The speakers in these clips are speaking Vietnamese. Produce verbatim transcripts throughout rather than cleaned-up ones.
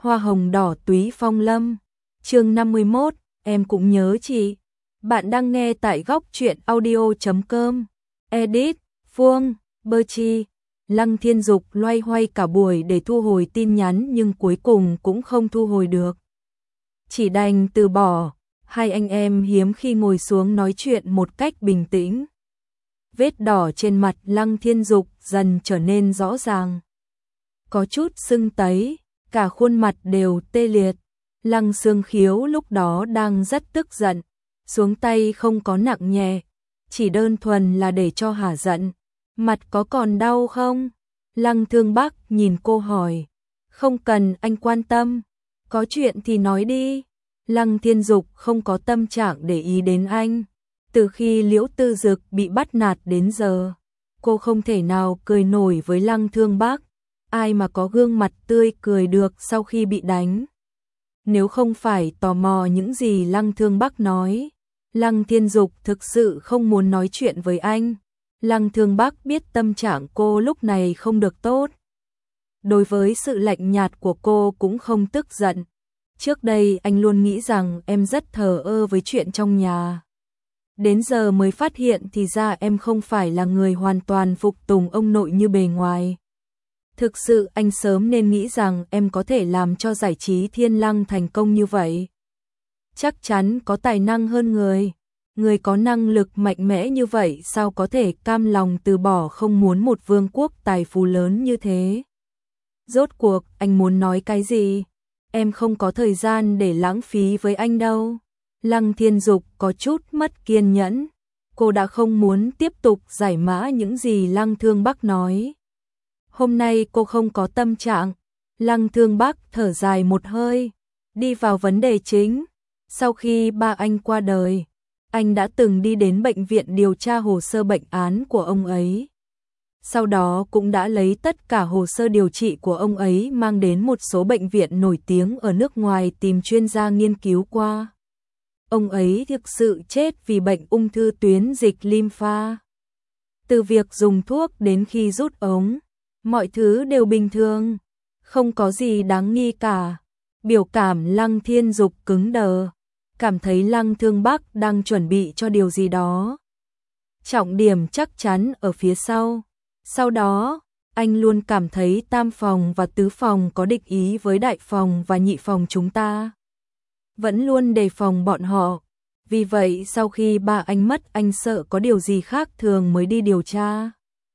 Hoa hồng đỏ túy phong lâm. Chương năm mươi mốt, em cũng nhớ chị. Bạn đang nghe tại góc truyện audio chấm com. Edit, Phương, Bơ Chi. Lăng Thiên Dục loay hoay cả buổi để thu hồi tin nhắn nhưng cuối cùng cũng không thu hồi được. Chỉ đành từ bỏ, hai anh em hiếm khi ngồi xuống nói chuyện một cách bình tĩnh. Vết đỏ trên mặt Lăng Thiên Dục dần trở nên rõ ràng. Có chút sưng tấy, cả khuôn mặt đều tê liệt. Lăng Sương Khiếu lúc đó đang rất tức giận, xuống tay không có nặng nhẹ, chỉ đơn thuần là để cho hả giận. Mặt có còn đau không? Lăng Thương Bắc nhìn cô hỏi. Không cần anh quan tâm, có chuyện thì nói đi. Lăng Thiên Dục không có tâm trạng để ý đến anh. Từ khi Liễu Tư Dực bị bắt nạt đến giờ, cô không thể nào cười nổi với Lăng Thương Bắc. Ai mà có gương mặt tươi cười được sau khi bị đánh. Nếu không phải tò mò những gì Lăng Thương Bắc nói, Lăng Thiên Dục thực sự không muốn nói chuyện với anh. Lăng Thương Bắc biết tâm trạng cô lúc này không được tốt. Đối với sự lạnh nhạt của cô cũng không tức giận. Trước đây anh luôn nghĩ rằng em rất thờ ơ với chuyện trong nhà. Đến giờ mới phát hiện thì ra em không phải là người hoàn toàn phục tùng ông nội như bề ngoài. Thực sự anh sớm nên nghĩ rằng em có thể làm cho giải trí Thiên Lăng thành công như vậy. Chắc chắn có tài năng hơn người. Người có năng lực mạnh mẽ như vậy sao có thể cam lòng từ bỏ không muốn một vương quốc tài phú lớn như thế. Rốt cuộc anh muốn nói cái gì? Em không có thời gian để lãng phí với anh đâu. Lăng Thiên Dục có chút mất kiên nhẫn. Cô đã không muốn tiếp tục giải mã những gì Lăng Thương Bắc nói. Hôm nay cô không có tâm trạng. Lăng Thương Bắc thở dài một hơi, đi vào vấn đề chính. Sau khi ba anh qua đời, anh đã từng đi đến bệnh viện điều tra hồ sơ bệnh án của ông ấy. Sau đó cũng đã lấy tất cả hồ sơ điều trị của ông ấy mang đến một số bệnh viện nổi tiếng ở nước ngoài tìm chuyên gia nghiên cứu qua. Ông ấy thực sự chết vì bệnh ung thư tuyến dịch lympha. Từ việc dùng thuốc đến khi rút ống, mọi thứ đều bình thường, không có gì đáng nghi cả. Biểu cảm Lăng Thiên Dục cứng đờ, cảm thấy Lăng Thương Bắc đang chuẩn bị cho điều gì đó. Trọng điểm chắc chắn ở phía sau. Sau đó, anh luôn cảm thấy tam phòng và tứ phòng có địch ý với đại phòng và nhị phòng chúng ta. Vẫn luôn đề phòng bọn họ. Vì vậy sau khi ba anh mất anh sợ có điều gì khác thường mới đi điều tra.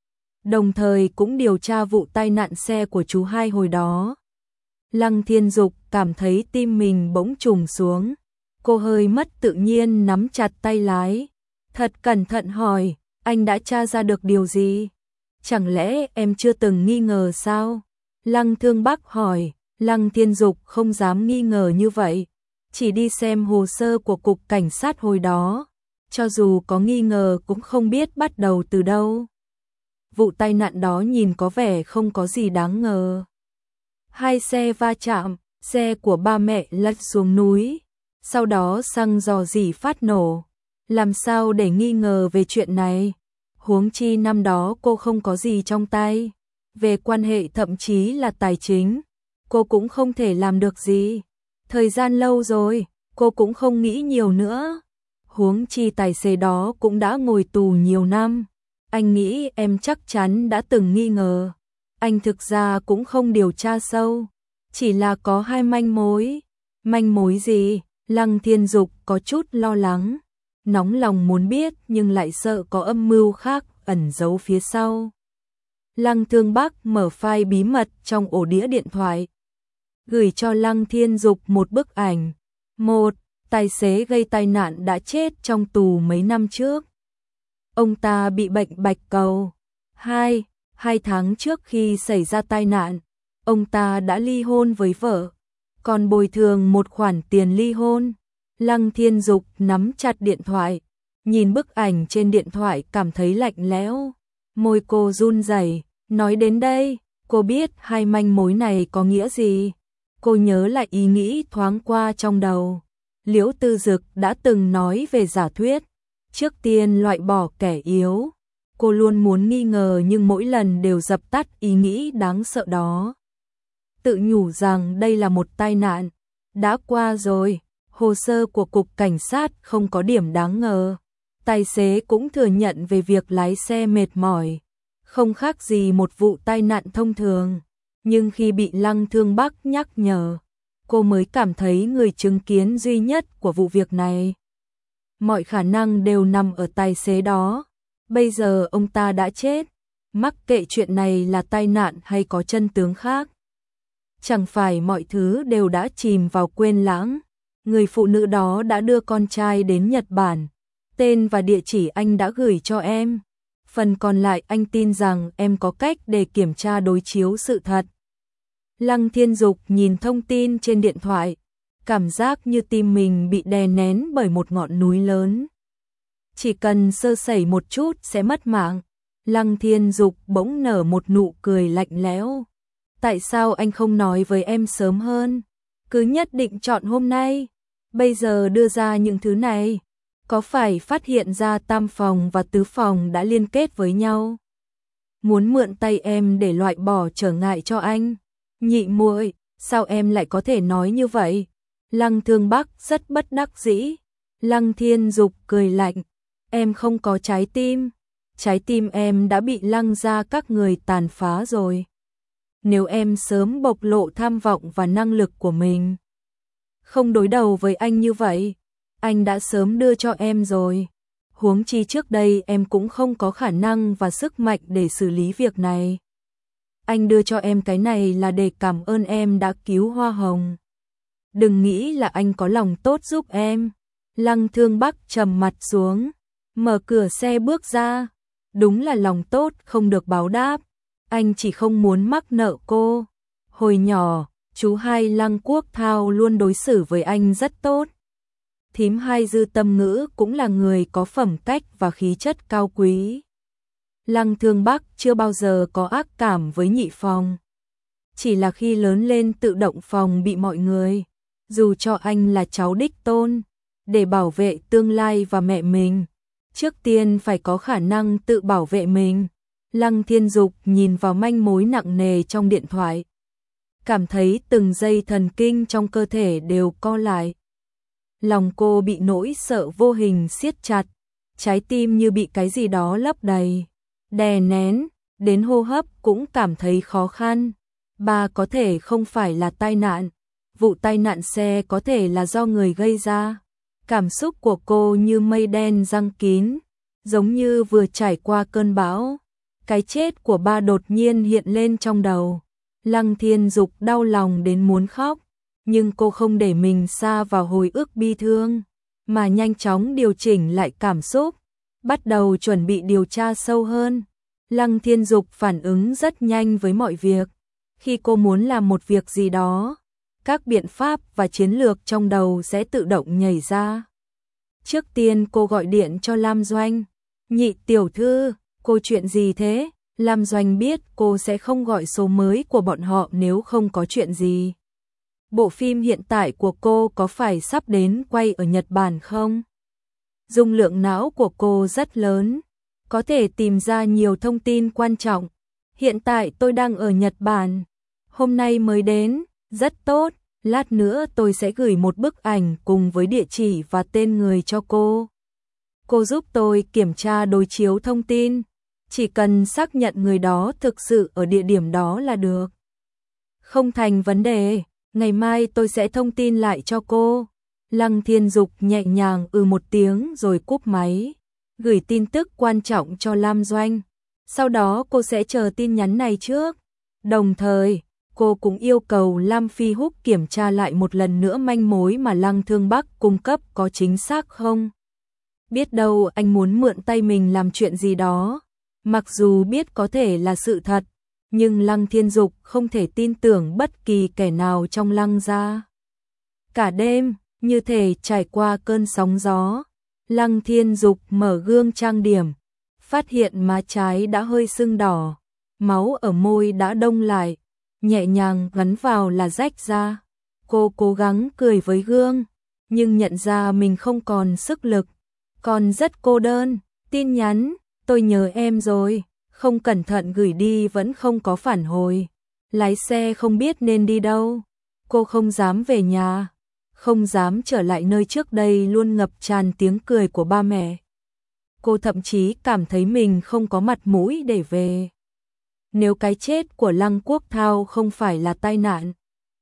Đồng thời cũng điều tra vụ tai nạn xe của chú hai hồi đó. Lăng Thiên Dục cảm thấy tim mình bỗng trùng xuống. Cô hơi mất tự nhiên nắm chặt tay lái. Thật cẩn thận hỏi, anh đã tra ra được điều gì? Chẳng lẽ em chưa từng nghi ngờ sao? Lăng Thương Bắc hỏi. Lăng Thiên Dục không dám nghi ngờ như vậy. Chỉ đi xem hồ sơ của cục cảnh sát hồi đó. Cho dù có nghi ngờ cũng không biết bắt đầu từ đâu. Vụ tai nạn đó nhìn có vẻ không có gì đáng ngờ. Hai xe va chạm, xe của ba mẹ lật xuống núi. Sau đó xăng rò rỉ phát nổ. Làm sao để nghi ngờ về chuyện này? Huống chi năm đó cô không có gì trong tay. Về quan hệ thậm chí là tài chính, cô cũng không thể làm được gì. Thời gian lâu rồi, cô cũng không nghĩ nhiều nữa. Huống chi tài xế đó cũng đã ngồi tù nhiều năm. Anh nghĩ em chắc chắn đã từng nghi ngờ. Anh thực ra cũng không điều tra sâu, chỉ là có hai manh mối. Manh mối gì? Lăng Thiên Dục có chút lo lắng, nóng lòng muốn biết nhưng lại sợ có âm mưu khác ẩn giấu phía sau. Lăng Thương Bắc mở file bí mật trong ổ đĩa điện thoại, gửi cho Lăng Thiên Dục một bức ảnh. Một, tài xế gây tai nạn đã chết trong tù mấy năm trước. Ông ta bị bệnh bạch cầu. Hai, hai tháng trước khi xảy ra tai nạn, ông ta đã ly hôn với vợ, còn bồi thường một khoản tiền ly hôn. Lăng Thiên Dục nắm chặt điện thoại, nhìn bức ảnh trên điện thoại cảm thấy lạnh lẽo. Môi cô run rẩy, nói đến đây, cô biết hai manh mối này có nghĩa gì. Cô nhớ lại ý nghĩ thoáng qua trong đầu. Liễu Tư Dực đã từng nói về giả thuyết, trước tiên loại bỏ kẻ yếu. Cô luôn muốn nghi ngờ nhưng mỗi lần đều dập tắt ý nghĩ đáng sợ đó. tự nhủ rằng đây là một tai nạn. Đã qua rồi, hồ sơ của cục cảnh sát không có điểm đáng ngờ. Tài xế cũng thừa nhận về việc lái xe mệt mỏi, không khác gì một vụ tai nạn thông thường. Nhưng khi bị Lăng Thương Bắc nhắc nhở, cô mới cảm thấy người chứng kiến duy nhất của vụ việc này. Mọi khả năng đều nằm ở tài xế đó. Bây giờ ông ta đã chết, mắc kệ chuyện này là tai nạn hay có chân tướng khác. Chẳng phải mọi thứ đều đã chìm vào quên lãng. Người phụ nữ đó đã đưa con trai đến Nhật Bản. Tên và địa chỉ anh đã gửi cho em. Phần còn lại anh tin rằng em có cách để kiểm tra đối chiếu sự thật. Lăng Thiên Dục nhìn thông tin trên điện thoại, cảm giác như tim mình bị đè nén bởi một ngọn núi lớn. Chỉ cần sơ sẩy một chút sẽ mất mạng. Lăng Thiên Dục bỗng nở một nụ cười lạnh lẽo. Tại sao anh không nói với em sớm hơn? Cứ nhất định chọn hôm nay. Bây giờ đưa ra những thứ này, có phải phát hiện ra tam phòng và tứ phòng đã liên kết với nhau? Muốn mượn tay em để loại bỏ trở ngại cho anh? Nhị muội, sao em lại có thể nói như vậy? Lăng Thương Bắc rất bất đắc dĩ. Lăng Thiên Dục cười lạnh. Em không có trái tim. Trái tim em đã bị Lăng gia các người tàn phá rồi. Nếu em sớm bộc lộ tham vọng và năng lực của mình, không đối đầu với anh như vậy, anh đã sớm đưa cho em rồi. Huống chi trước đây em cũng không có khả năng và sức mạnh để xử lý việc này. Anh đưa cho em cái này là để cảm ơn em đã cứu Hoa Hồng. Đừng nghĩ là anh có lòng tốt giúp em. Lăng Thương Bắc trầm mặt xuống, mở cửa xe bước ra. Đúng là lòng tốt không được báo đáp. Anh chỉ không muốn mắc nợ cô. Hồi nhỏ, chú hai Lăng Quốc Thao luôn đối xử với anh rất tốt. Thím hai Dư Tâm Ngữ cũng là người có phẩm cách và khí chất cao quý. Lăng Thương Bắc chưa bao giờ có ác cảm với nhị phòng. Chỉ là khi lớn lên tự động phòng bị mọi người, dù cho anh là cháu đích tôn, để bảo vệ tương lai và mẹ mình, trước tiên phải có khả năng tự bảo vệ mình. Lăng Thiên Dục nhìn vào manh mối nặng nề trong điện thoại, cảm thấy từng dây thần kinh trong cơ thể đều co lại. Lòng cô bị nỗi sợ vô hình siết chặt, trái tim như bị cái gì đó lấp đầy, đè nén, đến hô hấp cũng cảm thấy khó khăn. Ba có thể không phải là tai nạn, vụ tai nạn xe có thể là do người gây ra. Cảm xúc của cô như mây đen giăng kín, giống như vừa trải qua cơn bão. Cái chết của ba đột nhiên hiện lên trong đầu. Lăng Thiên Dục đau lòng đến muốn khóc, nhưng cô không để mình sa vào hồi ức bi thương, mà nhanh chóng điều chỉnh lại cảm xúc, bắt đầu chuẩn bị điều tra sâu hơn. Lăng Thiên Dục phản ứng rất nhanh với mọi việc. Khi cô muốn làm một việc gì đó, các biện pháp và chiến lược trong đầu sẽ tự động nhảy ra. Trước tiên cô gọi điện cho Lam Doanh. Nhị tiểu thư, cô chuyện gì thế? Lam Doanh biết cô sẽ không gọi số mới của bọn họ nếu không có chuyện gì. Bộ phim hiện tại của cô có phải sắp đến quay ở Nhật Bản không? Dung lượng não của cô rất lớn, có thể tìm ra nhiều thông tin quan trọng. Hiện tại tôi đang ở Nhật Bản, hôm nay mới đến, rất tốt. Lát nữa tôi sẽ gửi một bức ảnh cùng với địa chỉ và tên người cho cô. Cô giúp tôi kiểm tra đối chiếu thông tin, chỉ cần xác nhận người đó thực sự ở địa điểm đó là được. Không thành vấn đề, ngày mai tôi sẽ thông tin lại cho cô. Lăng Thiên Dục nhẹ nhàng ừ một tiếng rồi cúp máy, gửi tin tức quan trọng cho Lam Doanh. Sau đó cô sẽ chờ tin nhắn này trước. Đồng thời, cô cũng yêu cầu Lam Phi Húc kiểm tra lại một lần nữa manh mối mà Lăng Thương Bắc cung cấp có chính xác không. Biết đâu anh muốn mượn tay mình làm chuyện gì đó. Mặc dù biết có thể là sự thật, nhưng Lăng Thiên Dục không thể tin tưởng bất kỳ kẻ nào trong Lăng gia. Cả đêm, như thể trải qua cơn sóng gió, Lăng Thiên Dục mở gương trang điểm, phát hiện má trái đã hơi sưng đỏ, máu ở môi đã đông lại, nhẹ nhàng gắn vào là rách ra. Cô cố gắng cười với gương, nhưng nhận ra mình không còn sức lực, còn rất cô đơn. Tin nhắn, tôi nhớ em rồi, không cẩn thận gửi đi vẫn không có phản hồi. Lái xe không biết nên đi đâu. Cô không dám về nhà, không dám trở lại nơi trước đây luôn ngập tràn tiếng cười của ba mẹ. Cô thậm chí cảm thấy mình không có mặt mũi để về. Nếu cái chết của Lăng Quốc Thao không phải là tai nạn,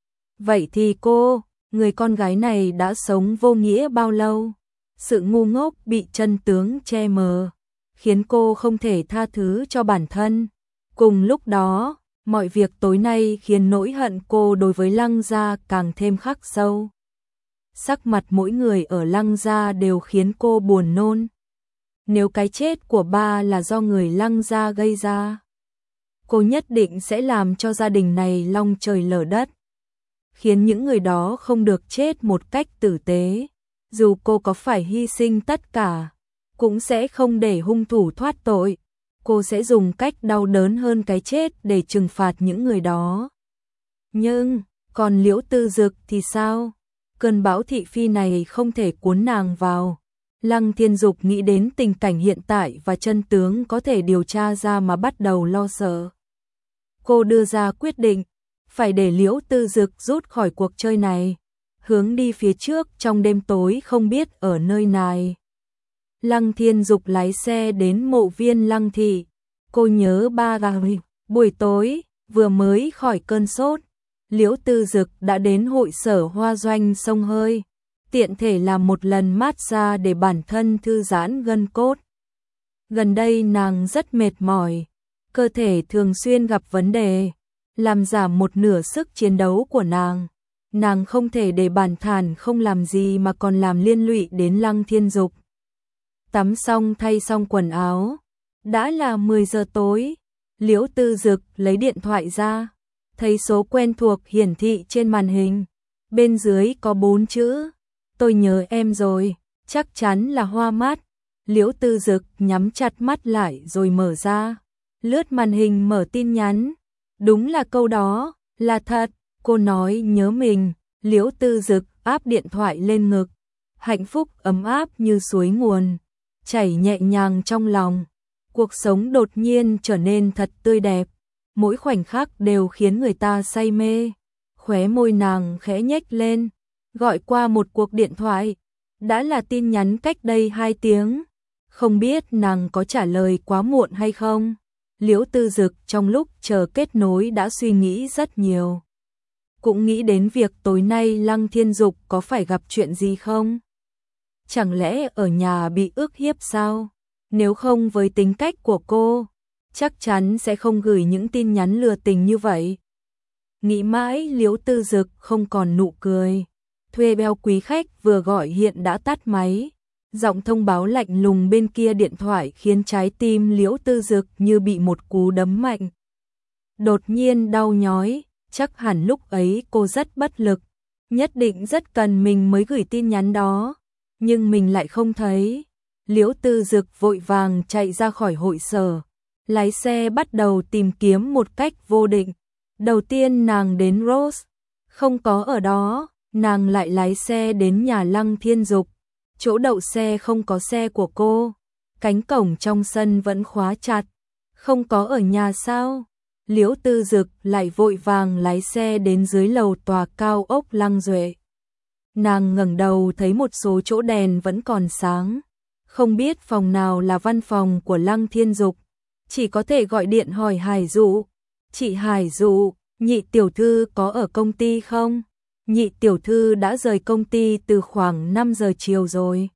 vậy thì cô, người con gái này đã sống vô nghĩa bao lâu? Sự ngu ngốc bị chân tướng che mờ, khiến cô không thể tha thứ cho bản thân. Cùng lúc đó, mọi việc tối nay khiến nỗi hận cô đối với Lăng gia càng thêm khắc sâu. Sắc mặt mỗi người ở Lăng gia đều khiến cô buồn nôn. Nếu cái chết của ba là do người Lăng gia gây ra, cô nhất định sẽ làm cho gia đình này long trời lở đất, khiến những người đó không được chết một cách tử tế. Dù cô có phải hy sinh tất cả, cũng sẽ không để hung thủ thoát tội. Cô sẽ dùng cách đau đớn hơn cái chết để trừng phạt những người đó. Nhưng, còn Liễu Tư Dực thì sao? Cơn bão thị phi này không thể cuốn nàng vào. Lăng Thiên Dục nghĩ đến tình cảnh hiện tại và chân tướng có thể điều tra ra mà bắt đầu lo sợ. Cô đưa ra quyết định, phải để Liễu Tư Dực rút khỏi cuộc chơi này, hướng đi phía trước trong đêm tối không biết ở nơi nào. Lăng Thiên Dục lái xe đến mộ viên Lăng thị. Cô nhớ ba ngày, buổi tối, vừa mới khỏi cơn sốt, Liễu Tư Dực đã đến hội sở hoa doanh sông hơi, tiện thể làm một lần massage để bản thân thư giãn gân cốt. Gần đây nàng rất mệt mỏi, cơ thể thường xuyên gặp vấn đề, làm giảm một nửa sức chiến đấu của nàng. Nàng không thể để bản thản không làm gì mà còn làm liên lụy đến Lăng Thiên Dục. Tắm xong thay xong quần áo, đã là mười giờ tối. Liễu Tư Dực lấy điện thoại ra, thấy số quen thuộc hiển thị trên màn hình. Bên dưới có bốn chữ, tôi nhớ em rồi, chắc chắn là Hoa Mát. Liễu Tư Dực nhắm chặt mắt lại rồi mở ra, lướt màn hình mở tin nhắn. Đúng là câu đó, là thật, cô nói nhớ mình. Liễu Tư Dực áp điện thoại lên ngực, hạnh phúc ấm áp như suối nguồn, chảy nhẹ nhàng trong lòng. Cuộc sống đột nhiên trở nên thật tươi đẹp, mỗi khoảnh khắc đều khiến người ta say mê. Khóe môi nàng khẽ nhếch lên, gọi qua một cuộc điện thoại, đã là tin nhắn cách đây hai tiếng. Không biết nàng có trả lời quá muộn hay không? Liễu Tư Dực trong lúc chờ kết nối đã suy nghĩ rất nhiều. Cũng nghĩ đến việc tối nay Lăng Thiên Dục có phải gặp chuyện gì không? Chẳng lẽ ở nhà bị ức hiếp sao? Nếu không với tính cách của cô, chắc chắn sẽ không gửi những tin nhắn lừa tình như vậy. Nghĩ mãi Liễu Tư Dực không còn nụ cười. Thuê bao quý khách vừa gọi hiện đã tắt máy. Giọng thông báo lạnh lùng bên kia điện thoại khiến trái tim Liễu Tư Dực như bị một cú đấm mạnh. Đột nhiên đau nhói, chắc hẳn lúc ấy cô rất bất lực, nhất định rất cần mình mới gửi tin nhắn đó, nhưng mình lại không thấy. Liễu Tư Dực vội vàng chạy ra khỏi hội sở, lái xe bắt đầu tìm kiếm một cách vô định. Đầu tiên nàng đến Rose, không có ở đó, nàng lại lái xe đến nhà Lăng Thiên Dục. Chỗ đậu xe không có xe của cô, cánh cổng trong sân vẫn khóa chặt, không có ở nhà sao? Liễu Tư Dực lại vội vàng lái xe đến dưới lầu tòa cao ốc Lăng Duệ. Nàng ngẩng đầu thấy một số chỗ đèn vẫn còn sáng, không biết phòng nào là văn phòng của Lăng Thiên Dục, chỉ có thể gọi điện hỏi Hải Dụ. Chị Hải Dụ, nhị tiểu thư có ở công ty không? Nhị tiểu thư đã rời công ty từ khoảng năm giờ chiều rồi.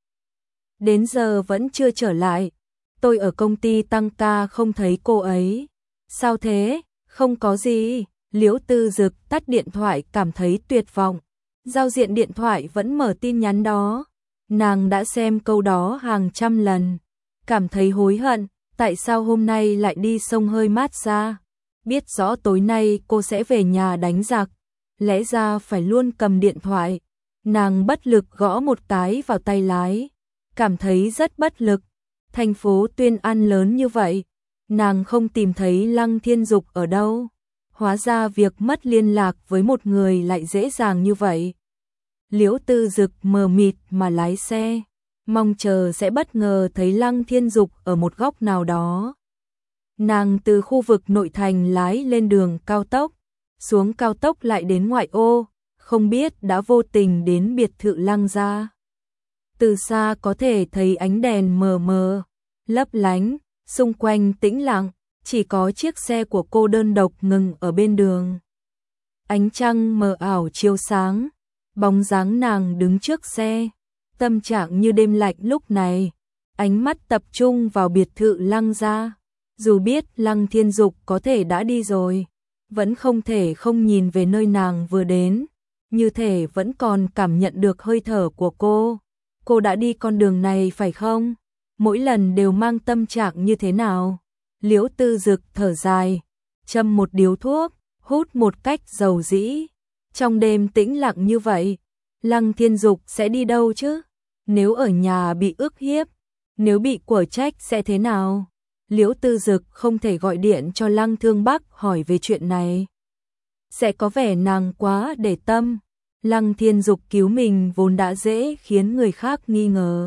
Đến giờ vẫn chưa trở lại. Tôi ở công ty tăng ca không thấy cô ấy. Sao thế? Không có gì. Liễu Tư Dực tắt điện thoại cảm thấy tuyệt vọng. Giao diện điện thoại vẫn mở tin nhắn đó. Nàng đã xem câu đó hàng trăm lần. Cảm thấy hối hận. Tại sao hôm nay lại đi xông hơi massage? Biết rõ tối nay cô sẽ về nhà đánh giặc, lẽ ra phải luôn cầm điện thoại. Nàng bất lực gõ một cái vào tay lái, cảm thấy rất bất lực. Thành phố Tuyên An lớn như vậy, nàng không tìm thấy Lăng Thiên Dục ở đâu. Hóa ra việc mất liên lạc với một người lại dễ dàng như vậy. Liễu Tư Dực mờ mịt mà lái xe, mong chờ sẽ bất ngờ thấy Lăng Thiên Dục ở một góc nào đó. Nàng từ khu vực nội thành lái lên đường cao tốc, xuống cao tốc lại đến ngoại ô, không biết đã vô tình đến biệt thự Lăng gia. Từ xa có thể thấy ánh đèn mờ mờ, lấp lánh, xung quanh tĩnh lặng, chỉ có chiếc xe của cô đơn độc ngừng ở bên đường. Ánh trăng mờ ảo chiếu sáng, bóng dáng nàng đứng trước xe, tâm trạng như đêm lạnh lúc này, ánh mắt tập trung vào biệt thự Lăng gia. Dù biết Lăng Thiên Dục có thể đã đi rồi, vẫn không thể không nhìn về nơi nàng vừa đến, như thể vẫn còn cảm nhận được hơi thở của cô. Cô đã đi con đường này phải không? Mỗi lần đều mang tâm trạng như thế nào? Liễu Tư Dực thở dài, châm một điếu thuốc, hút một cách dầu dĩ. Trong đêm tĩnh lặng như vậy, Lăng Thiên Dục sẽ đi đâu chứ? Nếu ở nhà bị ức hiếp, nếu bị quở trách sẽ thế nào? Liễu Tư Dực không thể gọi điện cho Lăng Thương Bắc hỏi về chuyện này. Sẽ có vẻ nàng quá để tâm. Lăng Thiên Dục cứu mình vốn đã dễ khiến người khác nghi ngờ.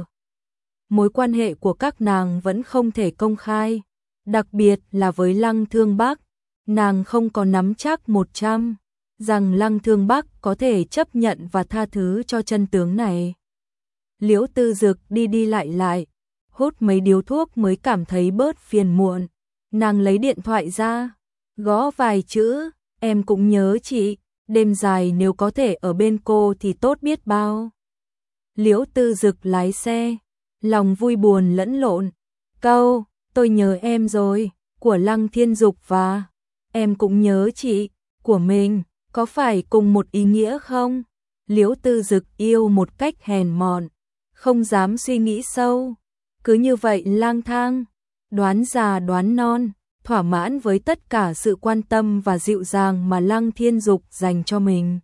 Mối quan hệ của các nàng vẫn không thể công khai, đặc biệt là với Lăng Thương Bắc. Nàng không có nắm chắc một trăm rằng Lăng Thương Bắc có thể chấp nhận và tha thứ cho chân tướng này. Liễu Tư Dực đi đi lại lại, hút mấy điếu thuốc mới cảm thấy bớt phiền muộn. Nàng lấy điện thoại ra, gõ vài chữ, em cũng nhớ chị, đêm dài nếu có thể ở bên cô thì tốt biết bao. Liễu Tư Dực lái xe, lòng vui buồn lẫn lộn. Câu, tôi nhớ em rồi, của Lăng Thiên Dục và em cũng nhớ chị, của mình, có phải cùng một ý nghĩa không? Liễu Tư Dực yêu một cách hèn mọn, không dám suy nghĩ sâu. Cứ như vậy lang thang, đoán già đoán non, thỏa mãn với tất cả sự quan tâm và dịu dàng mà Lăng Thiên Dục dành cho mình.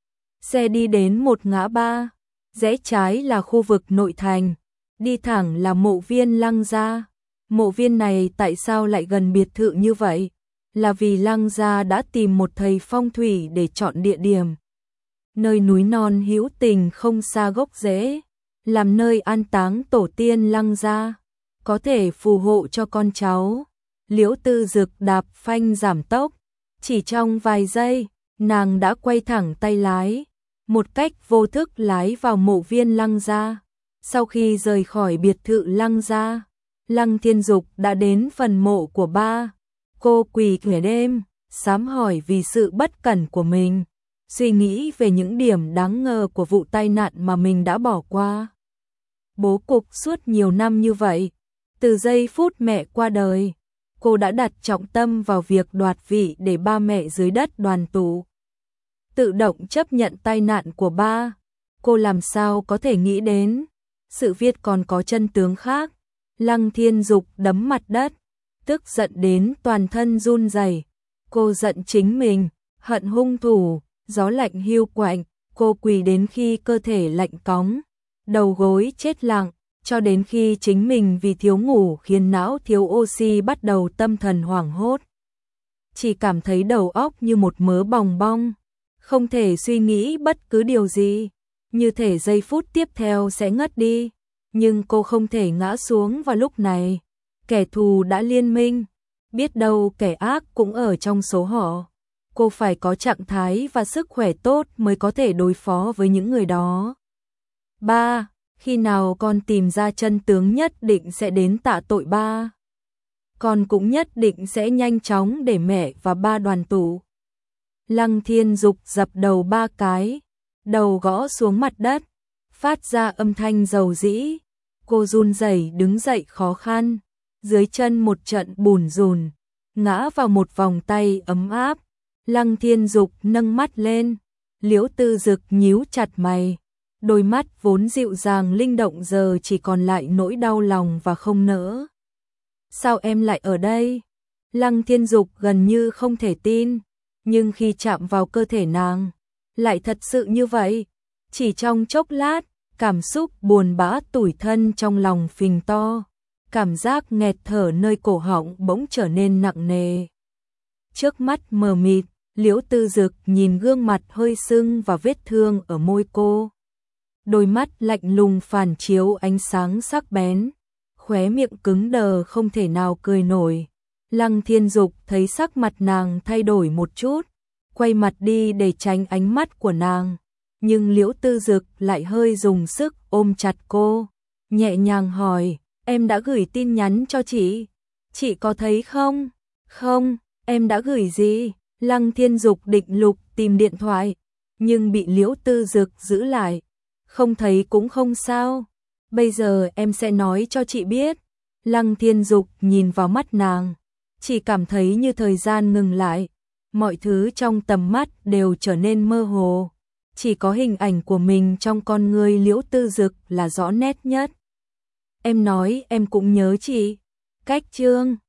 Xe đi đến một ngã ba, rẽ trái là khu vực nội thành, đi thẳng là mộ viên Lăng gia. Mộ viên này tại sao lại gần biệt thự như vậy? Là vì Lăng gia đã tìm một thầy phong thủy để chọn địa điểm. Nơi núi non hữu tình không xa gốc rễ, làm nơi an táng tổ tiên Lăng gia, có thể phù hộ cho con cháu. Liễu Tư Dực đạp phanh giảm tốc, chỉ trong vài giây, nàng đã quay thẳng tay lái, một cách vô thức lái vào mộ viên Lăng gia. Sau khi rời khỏi biệt thự Lăng gia, Lăng Thiên Dục đã đến phần mộ của ba. Cô quỳ nửa đêm, sám hỏi vì sự bất cẩn của mình, suy nghĩ về những điểm đáng ngờ của vụ tai nạn mà mình đã bỏ qua. Bố cục suốt nhiều năm như vậy, từ giây phút mẹ qua đời, cô đã đặt trọng tâm vào việc đoạt vị để ba mẹ dưới đất đoàn tụ. Tự động chấp nhận tai nạn của ba, cô làm sao có thể nghĩ đến sự việc còn có chân tướng khác. Lăng Thiên Dục đấm mặt đất, tức giận đến toàn thân run rẩy. Cô giận chính mình, hận hung thủ. Gió lạnh hiu quạnh, cô quỳ đến khi cơ thể lạnh cóng, đầu gối chết lặng, cho đến khi chính mình vì thiếu ngủ khiến não thiếu oxy bắt đầu tâm thần hoảng hốt. Chỉ cảm thấy đầu óc như một mớ bòng bong, không thể suy nghĩ bất cứ điều gì, như thể giây phút tiếp theo sẽ ngất đi. Nhưng cô không thể ngã xuống vào lúc này. Kẻ thù đã liên minh, biết đâu kẻ ác cũng ở trong số họ. Cô phải có trạng thái và sức khỏe tốt mới có thể đối phó với những người đó. Ba, khi nào con tìm ra chân tướng nhất định sẽ đến tạ tội ba. Con cũng nhất định sẽ nhanh chóng để mẹ và ba đoàn tụ. Lăng Thiên Dục dập đầu ba cái, đầu gõ xuống mặt đất, phát ra âm thanh dầu dĩ. Cô run rẩy đứng dậy khó khăn, dưới chân một trận bùn rùn, ngã vào một vòng tay ấm áp. Lăng Thiên Dục nâng mắt lên, Liễu Tư Dực nhíu chặt mày, đôi mắt vốn dịu dàng linh động giờ chỉ còn lại nỗi đau lòng và không nỡ. Sao em lại ở đây? Lăng Thiên Dục gần như không thể tin, nhưng khi chạm vào cơ thể nàng, lại thật sự như vậy. Chỉ trong chốc lát, cảm xúc buồn bã tủi thân trong lòng phình to, cảm giác nghẹt thở nơi cổ họng bỗng trở nên nặng nề. Trước mắt mờ mịt, Liễu Tư Dực nhìn gương mặt hơi sưng và vết thương ở môi cô. Đôi mắt lạnh lùng phản chiếu ánh sáng sắc bén, khóe miệng cứng đờ không thể nào cười nổi. Lăng Thiên Dục thấy sắc mặt nàng thay đổi một chút, quay mặt đi để tránh ánh mắt của nàng. Nhưng Liễu Tư Dực lại hơi dùng sức ôm chặt cô, nhẹ nhàng hỏi, em đã gửi tin nhắn cho chị, chị có thấy không? Không, em đã gửi gì? Lăng Thiên Dục định lục tìm điện thoại, nhưng bị Liễu Tư Dực giữ lại. Không thấy cũng không sao, bây giờ em sẽ nói cho chị biết. Lăng Thiên Dục nhìn vào mắt nàng, chỉ cảm thấy như thời gian ngừng lại, mọi thứ trong tầm mắt đều trở nên mơ hồ. Chỉ có hình ảnh của mình trong con người Liễu Tư Dực là rõ nét nhất. Em nói em cũng nhớ chị. Cách chương